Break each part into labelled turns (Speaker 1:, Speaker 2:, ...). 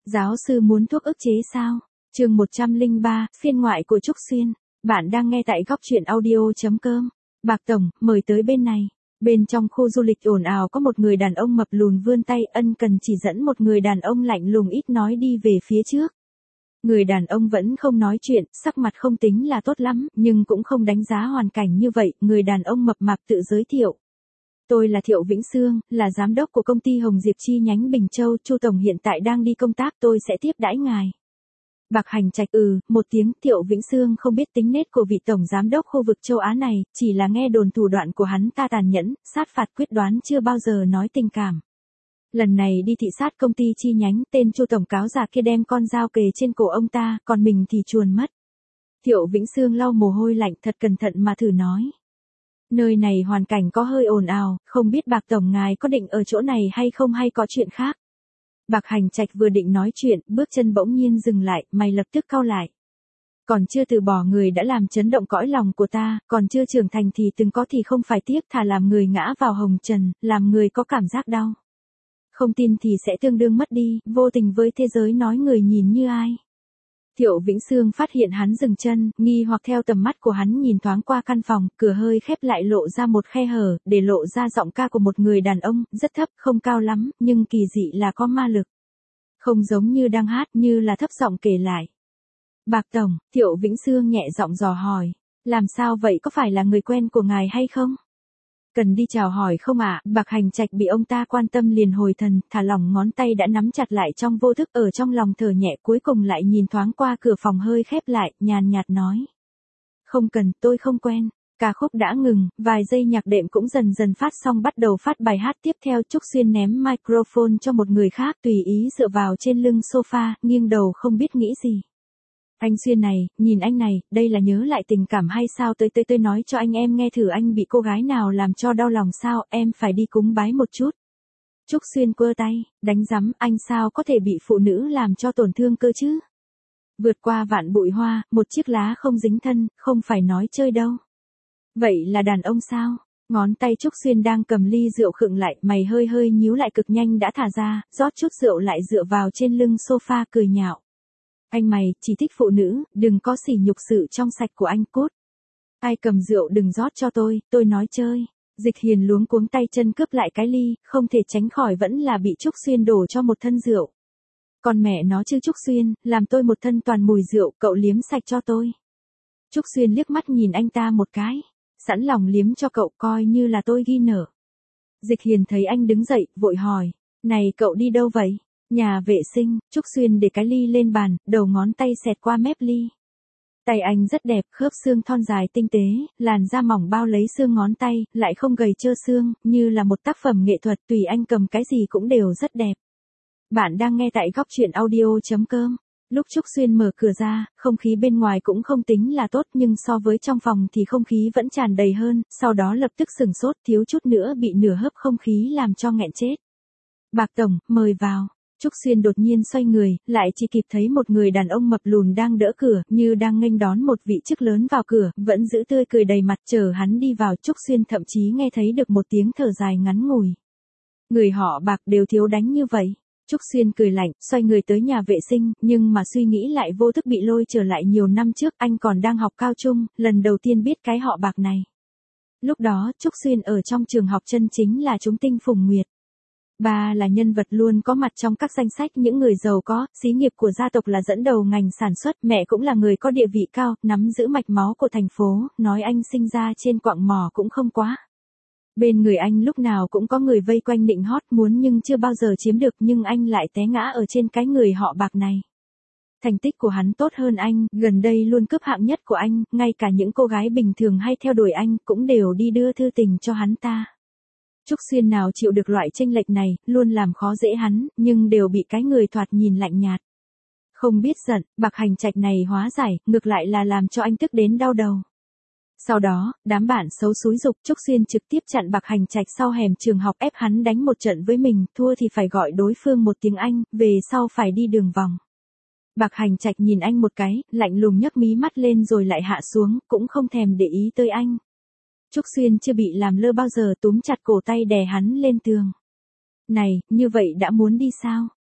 Speaker 1: Giáo sư muốn thuốc ức chế sao? Chương 103, phiên ngoại của Trúc Xuyên. Bạn đang nghe tại góc truyện audio.com. Bạc Tổng, mời tới bên này. Bên trong khu du lịch ồn ào có một người đàn ông mập lùn vươn tay ân cần chỉ dẫn một người đàn ông lạnh lùng ít nói đi về phía trước. Người đàn ông vẫn không nói chuyện, sắc mặt không tính là tốt lắm, nhưng cũng không đánh giá hoàn cảnh như vậy, người đàn ông mập mạp tự giới thiệu. Tôi là Thiệu Vĩnh Sương, là giám đốc của công ty Hồng Diệp chi nhánh Bình Châu, Chu tổng hiện tại đang đi công tác, tôi sẽ tiếp đãi ngài. Bạc Hành Trạch một tiếng. Thiệu Vĩnh Sương không biết tính nết của vị tổng giám đốc khu vực châu Á này, chỉ là nghe đồn thủ đoạn của hắn ta tàn nhẫn, sát phạt quyết đoán, chưa bao giờ nói tình cảm. Lần này đi thị sát công ty chi nhánh, tên Chu tổng cáo già kia đem con dao kề trên cổ ông ta, còn mình thì chuồn mất. Thiệu Vĩnh Sương lau mồ hôi lạnh, thật cẩn thận mà thử nói. Nơi này hoàn cảnh có hơi ồn ào, không biết Bạc tổng ngài có định ở chỗ này hay không hay có chuyện khác. Bạc Hành Trạch vừa định nói chuyện, bước chân bỗng nhiên dừng lại, mày lập tức cau lại. Còn chưa từ bỏ người đã làm chấn động cõi lòng của ta, còn chưa trưởng thành thì từng có thì không phải tiếc, thà làm người ngã vào hồng trần, làm người có cảm giác đau. Không tin thì sẽ tương đương mất đi, vô tình với thế giới nói người nhìn như ai. Thiệu Vĩnh Sương phát hiện hắn dừng chân, nghi hoặc theo tầm mắt của hắn nhìn thoáng qua căn phòng, cửa hơi khép lại lộ ra một khe hở, để lộ ra giọng ca của một người đàn ông, rất thấp, không cao lắm, nhưng kỳ dị là có ma lực. Không giống như đang hát, như là thấp giọng kể lại. Bạc tổng, Thiệu Vĩnh Sương nhẹ giọng dò hỏi, làm sao vậy, có phải là người quen của ngài hay không? Cần đi chào hỏi không ạ? Bạc Hành Trạch bị ông ta quan tâm liền hồi thần, thả lỏng ngón tay đã nắm chặt lại trong vô thức, ở trong lòng thở nhẹ, cuối cùng lại nhìn thoáng qua cửa phòng hơi khép lại, nhàn nhạt nói. Không cần, tôi không quen. Ca khúc đã ngừng, vài giây nhạc đệm cũng dần dần phát xong, bắt đầu phát bài hát tiếp theo. Trúc Xuyên ném microphone cho một người khác, tùy ý dựa vào trên lưng sofa, nghiêng đầu không biết nghĩ gì. Anh Xuyên này, nhìn anh này, đây là nhớ lại tình cảm hay sao? Tôi nói cho anh em nghe thử, anh bị cô gái nào làm cho đau lòng sao, em phải đi cúng bái một chút. Trúc Xuyên quơ tay, đánh rắm, anh sao có thể bị phụ nữ làm cho tổn thương cơ chứ? Vượt qua vạn bụi hoa, một chiếc lá không dính thân, không phải nói chơi đâu. Vậy là đàn ông sao? Ngón tay Trúc Xuyên đang cầm ly rượu khựng lại, mày hơi hơi nhíu lại, cực nhanh đã thả ra, rót chút rượu lại dựa vào trên lưng sofa cười nhạo. Anh mày, chỉ thích phụ nữ, đừng có sỉ nhục sự trong sạch của anh, cút. Ai cầm rượu đừng rót cho tôi nói chơi. Dịch Hiền luống cuống tay chân cướp lại cái ly, không thể tránh khỏi vẫn là bị Trúc Xuyên đổ cho một thân rượu. Còn mẹ nó chứ Trúc Xuyên, làm tôi một thân toàn mùi rượu, cậu liếm sạch cho tôi. Trúc Xuyên liếc mắt nhìn anh ta một cái, sẵn lòng liếm cho cậu, coi như là tôi ghi nợ. Dịch Hiền thấy anh đứng dậy, vội hỏi, này cậu đi đâu vậy? Nhà vệ sinh. Trúc Xuyên để cái ly lên bàn, đầu ngón tay xẹt qua mép ly. Tay anh rất đẹp, khớp xương thon dài tinh tế, làn da mỏng bao lấy xương ngón tay, lại không gầy trơ xương, như là một tác phẩm nghệ thuật, tùy anh cầm cái gì cũng đều rất đẹp. Bạn đang nghe tại góc truyện audio.com. Lúc Trúc Xuyên mở cửa ra, không khí bên ngoài cũng không tính là tốt, nhưng so với trong phòng thì không khí vẫn tràn đầy hơn, sau đó lập tức sừng sốt, thiếu chút nữa bị nửa hớp không khí làm cho nghẹn chết. Bạc tổng, mời vào. Trúc Xuyên đột nhiên xoay người, lại chỉ kịp thấy một người đàn ông mập lùn đang đỡ cửa, như đang nghênh đón một vị chức lớn vào cửa, vẫn giữ tươi cười đầy mặt chờ hắn đi vào. Trúc Xuyên thậm chí nghe thấy được một tiếng thở dài ngắn ngủi. Người họ Bạc đều thiếu đánh như vậy. Trúc Xuyên cười lạnh, xoay người tới nhà vệ sinh, nhưng mà suy nghĩ lại vô thức bị lôi trở lại nhiều năm trước, anh còn đang học cao trung, lần đầu tiên biết cái họ Bạc này. Lúc đó, Trúc Xuyên ở trong trường học chân chính là chúng tinh phùng nguyệt. Ba là nhân vật luôn có mặt trong các danh sách những người giàu có, xí nghiệp của gia tộc là dẫn đầu ngành sản xuất, mẹ cũng là người có địa vị cao, nắm giữ mạch máu của thành phố, nói anh sinh ra trên quặng mỏ cũng không quá. Bên người anh lúc nào cũng có người vây quanh nịnh hót muốn nhưng chưa bao giờ chiếm được, nhưng anh lại té ngã ở trên cái người họ Bạc này. Thành tích của hắn tốt hơn anh, gần đây luôn cướp hạng nhất của anh, ngay cả những cô gái bình thường hay theo đuổi anh cũng đều đi đưa thư tình cho hắn ta. Trúc Xuyên nào chịu được loại chênh lệch này, luôn làm khó dễ hắn, nhưng đều bị cái người thoạt nhìn lạnh nhạt. Không biết giận, Bạc Hành Trạch này hóa giải, ngược lại là làm cho anh tức đến đau đầu. Sau đó, đám bạn xấu xúi giục, Trúc Xuyên trực tiếp chặn Bạc Hành Trạch sau hẻm trường học, ép hắn đánh một trận với mình, thua thì phải gọi đối phương một tiếng Anh, về sau phải đi đường vòng. Bạc Hành Trạch nhìn anh một cái, lạnh lùng nhấc mí mắt lên rồi lại hạ xuống, cũng không thèm để ý tới anh. Trúc Xuyên chưa bị làm lơ bao giờ, túm chặt cổ tay đè hắn lên tường. Này, như vậy đã muốn đi sao?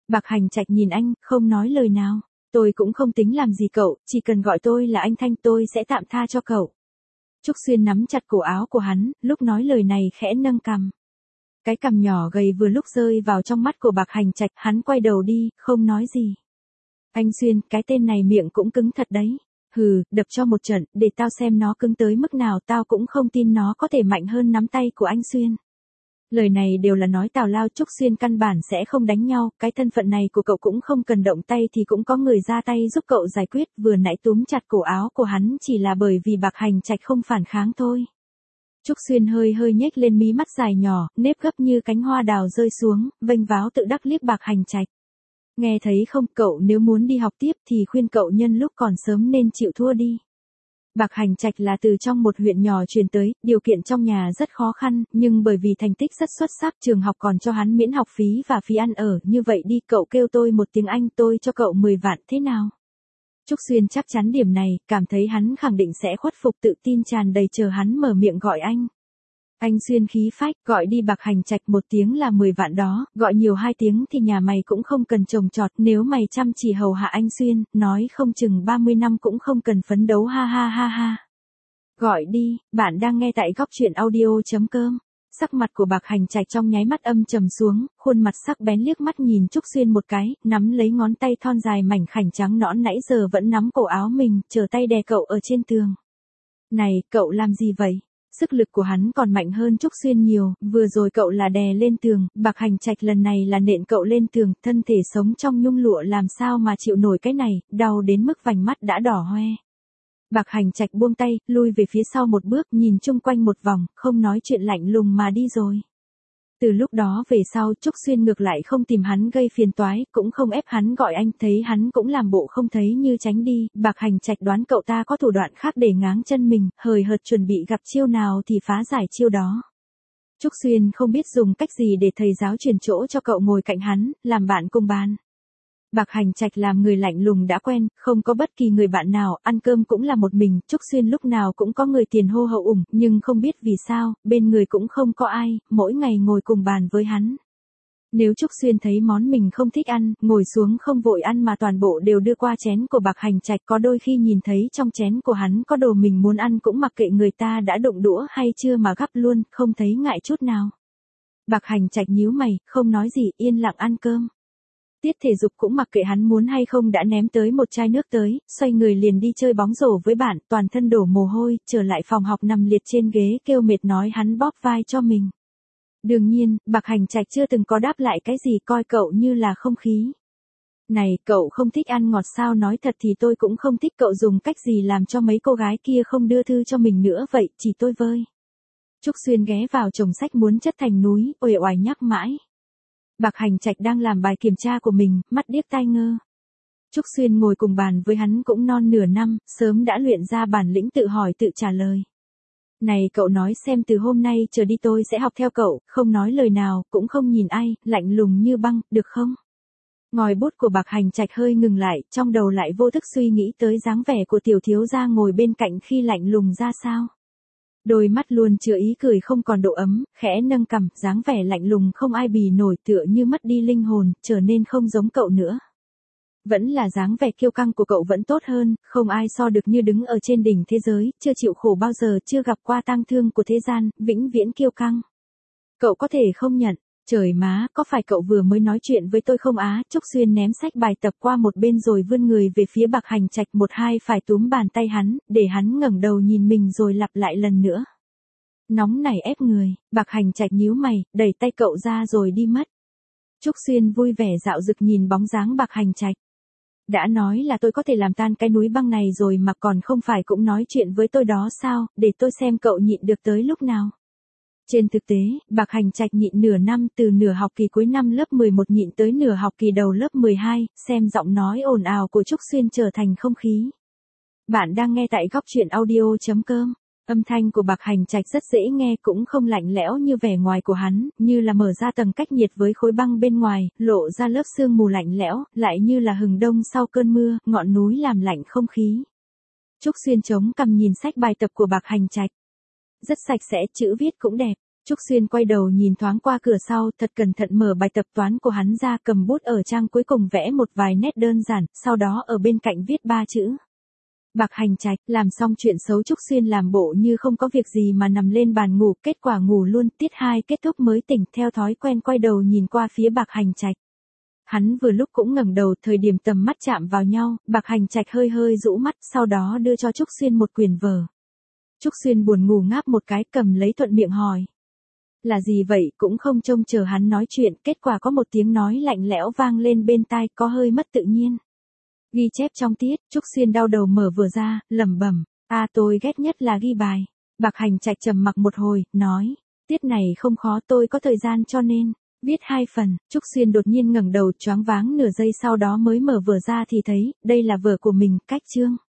Speaker 1: Bạc Hành Trạch nhìn anh, không nói lời nào. Tôi cũng không tính làm gì cậu, chỉ cần gọi tôi là anh Thanh tôi sẽ tạm tha cho cậu. Trúc Xuyên nắm chặt cổ áo của hắn, lúc nói lời này khẽ nâng cằm. Cái cằm nhỏ gầy vừa lúc rơi vào trong mắt của Bạc Hành Trạch, hắn quay đầu đi, không nói gì. Anh Xuyên, cái tên này miệng cũng cứng thật đấy. Hừ, đập cho một trận, để tao xem nó cứng tới mức nào, tao cũng không tin nó có thể mạnh hơn nắm tay của anh Xuyên. Lời này đều là nói tào lao. Trúc Xuyên căn bản sẽ không đánh nhau, cái thân phận này của cậu cũng không cần động tay thì cũng có người ra tay giúp cậu giải quyết, vừa nãy túm chặt cổ áo của hắn chỉ là bởi vì Bạc Hành Trạch không phản kháng thôi. Trúc Xuyên hơi hơi nhếch lên mí mắt dài nhỏ, nếp gấp như cánh hoa đào rơi xuống, vênh váo tự đắc liếc Bạc Hành Trạch. Nghe thấy không, cậu nếu muốn đi học tiếp thì khuyên cậu nhân lúc còn sớm nên chịu thua đi. Bạc Hành Trạch là từ trong một huyện nhỏ chuyển tới, điều kiện trong nhà rất khó khăn, nhưng bởi vì thành tích rất xuất sắc trường học còn cho hắn miễn học phí và phí ăn ở, như vậy đi cậu kêu tôi một tiếng anh tôi cho cậu 10 vạn thế nào? Trúc Xuyên chắc chắn điểm này, cảm thấy hắn khẳng định sẽ khuất phục, tự tin tràn đầy chờ hắn mở miệng gọi anh. Anh Xuyên khí phách, gọi đi Bạc Hành Trạch, 1 tiếng là 10 vạn đó, gọi nhiều 2 tiếng thì nhà mày cũng không cần trồng trọt, nếu mày chăm chỉ hầu hạ anh Xuyên, nói không chừng 30 năm cũng không cần phấn đấu, ha ha ha ha. Gọi đi, bạn đang nghe tại góc truyện audio.com. Sắc mặt của Bạc Hành Trạch trong nháy mắt âm trầm xuống, khuôn mặt sắc bén liếc mắt nhìn Trúc Xuyên một cái, nắm lấy ngón tay thon dài mảnh khảnh trắng nõn nãy giờ vẫn nắm cổ áo mình, chờ tay đè cậu ở trên tường. Này, cậu làm gì vậy? Sức lực của hắn còn mạnh hơn Trúc Xuyên nhiều, vừa rồi cậu là đè lên tường, Bạc Hành Trạch lần này là nện cậu lên tường, thân thể sống trong nhung lụa làm sao mà chịu nổi cái này, đau đến mức vành mắt đã đỏ hoe. Bạc Hành Trạch buông tay, lui về phía sau một bước, nhìn chung quanh một vòng, không nói chuyện, lạnh lùng mà đi rồi. Từ lúc đó về sau, Trúc Xuyên ngược lại không tìm hắn gây phiền toái, cũng không ép hắn gọi anh, thấy hắn cũng làm bộ không thấy như tránh đi. Bạc Hành Trạch đoán cậu ta có thủ đoạn khác để ngáng chân mình, hời hợt chuẩn bị gặp chiêu nào thì phá giải chiêu đó. Trúc Xuyên không biết dùng cách gì để thầy giáo chuyển chỗ cho cậu ngồi cạnh hắn, làm bạn cùng bàn. Bạc Hành Trạch làm người lạnh lùng đã quen, không có bất kỳ người bạn nào, ăn cơm cũng là một mình, Trúc Xuyên lúc nào cũng có người tiền hô hậu ủng, nhưng không biết vì sao, bên người cũng không có ai, mỗi ngày ngồi cùng bàn với hắn. Nếu Trúc Xuyên thấy món mình không thích ăn, ngồi xuống không vội ăn mà toàn bộ đều đưa qua chén của Bạc Hành Trạch, có đôi khi nhìn thấy trong chén của hắn có đồ mình muốn ăn cũng mặc kệ người ta đã đụng đũa hay chưa mà gắp luôn, không thấy ngại chút nào. Bạc Hành Trạch nhíu mày, không nói gì, yên lặng ăn cơm. Tiết thể dục cũng mặc kệ hắn muốn hay không đã ném tới một chai nước tới, xoay người liền đi chơi bóng rổ với bạn, toàn thân đổ mồ hôi, trở lại phòng học nằm liệt trên ghế kêu mệt nói hắn bóp vai cho mình. Đương nhiên, Bạc Hành Trạch chưa từng có đáp lại cái gì, coi cậu như là không khí. Này, cậu không thích ăn ngọt sao? Nói thật thì tôi cũng không thích, cậu dùng cách gì làm cho mấy cô gái kia không đưa thư cho mình nữa vậy, chỉ tôi vơi. Trúc Xuyên ghé vào chồng sách muốn chất thành núi, uể oải nhắc mãi. Bạc Hành Trạch đang làm bài kiểm tra của mình, mắt điếc tai ngơ. Trúc Xuyên ngồi cùng bàn với hắn cũng non nửa năm, sớm đã luyện ra bản lĩnh tự hỏi tự trả lời. Này cậu nói xem, từ hôm nay trở đi tôi sẽ học theo cậu, không nói lời nào, cũng không nhìn ai, lạnh lùng như băng, được không? Ngòi bút của Bạc Hành Trạch hơi ngừng lại, trong đầu lại vô thức suy nghĩ tới dáng vẻ của tiểu thiếu gia ngồi bên cạnh khi lạnh lùng ra sao. Đôi mắt luôn chứa ý cười không còn độ ấm, khẽ nâng cằm, dáng vẻ lạnh lùng không ai bì nổi, tựa như mất đi linh hồn, trở nên không giống cậu nữa. Vẫn là dáng vẻ kiêu căng của cậu vẫn tốt hơn, không ai so được như đứng ở trên đỉnh thế giới, chưa chịu khổ bao giờ, chưa gặp qua tang thương của thế gian, vĩnh viễn kiêu căng. Cậu có thể không nhận. Trời má, có phải cậu vừa mới nói chuyện với tôi không á? Trúc Xuyên ném sách bài tập qua một bên rồi vươn người về phía Bạc Hành Trạch, một hai phải túm bàn tay hắn, để hắn ngẩng đầu nhìn mình rồi lặp lại lần nữa. Nóng này ép người, Bạc Hành Trạch nhíu mày, đẩy tay cậu ra rồi đi mất. Trúc Xuyên vui vẻ dạo dực nhìn bóng dáng Bạc Hành Trạch. Đã nói là tôi có thể làm tan cái núi băng này rồi mà còn không phải cũng nói chuyện với tôi đó sao, để tôi xem cậu nhịn được tới lúc nào. Trên thực tế, Bạc Hành Trạch nhịn nửa năm, từ nửa học kỳ cuối năm lớp 11 nhịn tới nửa học kỳ đầu lớp 12, xem giọng nói ồn ào của Trúc Xuyên trở thành không khí. Bạn đang nghe tại góc truyện audio.com. Âm thanh của Bạc Hành Trạch rất dễ nghe, cũng không lạnh lẽo như vẻ ngoài của hắn, như là mở ra tầng cách nhiệt với khối băng bên ngoài, lộ ra lớp sương mù lạnh lẽo, lại như là hừng đông sau cơn mưa, ngọn núi làm lạnh không khí. Trúc Xuyên chống cằm nhìn sách bài tập của Bạc Hành Trạch. Rất sạch sẽ, chữ viết cũng đẹp. Trúc Xuyên quay đầu nhìn thoáng qua cửa sau, thật cẩn thận mở bài tập toán của hắn ra, cầm bút ở trang cuối cùng vẽ một vài nét đơn giản, sau đó ở bên cạnh viết 3 chữ. Bạc Hành Trạch. Làm xong chuyện xấu, Trúc Xuyên làm bộ như không có việc gì mà nằm lên bàn ngủ, kết quả ngủ luôn, tiết 2 kết thúc mới tỉnh, theo thói quen quay đầu nhìn qua phía Bạc Hành Trạch. Hắn vừa lúc cũng ngẩng đầu, thời điểm tầm mắt chạm vào nhau, Bạc Hành Trạch hơi hơi rũ mắt, sau đó đưa cho Trúc Xuyên một quyển vở. Trúc Xuyên buồn ngủ ngáp một cái, cầm lấy thuận miệng hỏi. Là gì vậy? Cũng không trông chờ hắn nói chuyện, kết quả có một tiếng nói lạnh lẽo vang lên bên tai, có hơi mất tự nhiên. Ghi chép trong tiết. Trúc Xuyên đau đầu mở vừa ra, lẩm bẩm, tôi ghét nhất là ghi bài. Bạc Hành Trạch trầm mặc một hồi, nói, tiết này không khó, tôi có thời gian cho nên viết 2 phần. Trúc Xuyên đột nhiên ngẩng đầu, choáng váng nửa giây, sau đó mới mở vừa ra thì thấy, đây là vở của mình, cách chương.